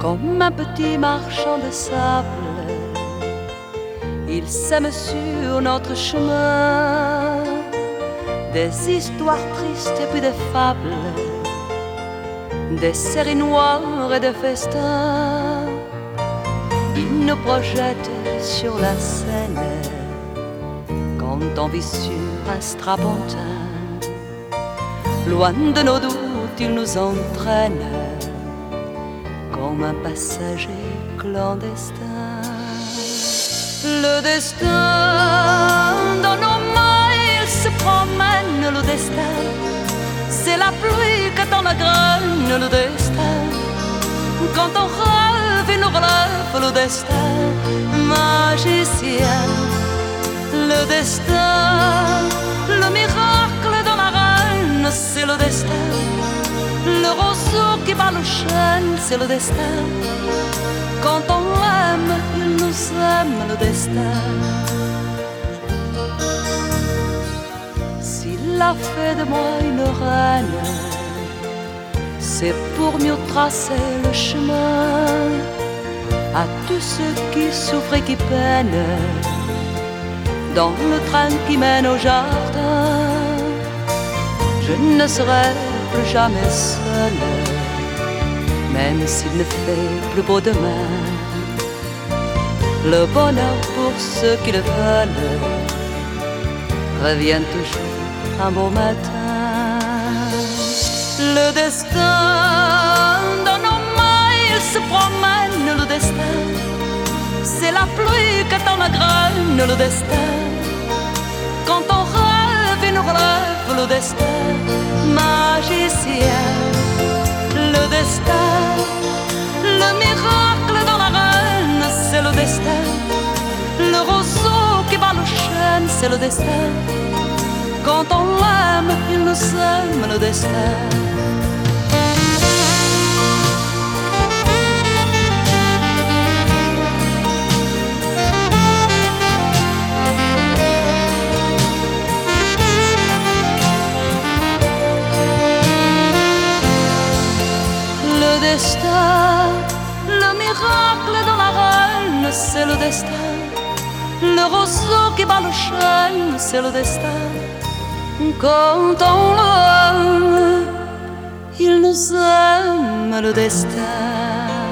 Comme un petit marchand de sable, il sème sur notre chemin des histoires tristes et puis des fables, des séries noires et des festins. Il nous projette sur la scène quand on vit sur un strapontin. Loin de nos doutes, il nous entraîne comme un passager clandestin. Le destin, dans nos mains, il se promène. Le destin, c'est la pluie que dans la graine. Le destin, quand on rêve, il nous relève. Le destin, magicien. Le destin, le miracle dans la reine, c'est le destin. Le roseau qui bat le chêne, c'est le destin. Quand on l'aime, il nous aime, le destin. S'il a fait de moi une reine, c'est pour mieux tracer le chemin à tous ceux qui souffrent et qui peinent dans le train qui mène au jardin. Je ne serai plus jamais seul, même s'il ne fait plus beau demain. Le bonheur pour ceux qui le veulent revient toujours un beau matin. Le destin, dans nos mains, il se promène. Le destin, c'est la pluie que dans la graine. Le destin, quand on rêve, il nous relève. Le destin, magicien. Le destin, le miracle dans la reine, c'est le destin. Le roseau qui bat le chêne, c'est le destin. Quand on l'aime, il nous aime, le destin. Le destin, le miracle dans la reine, c'est le destin. Le roseau qui bat le chêne, c'est le destin. Quand on l'aime, il nous aime, le destin.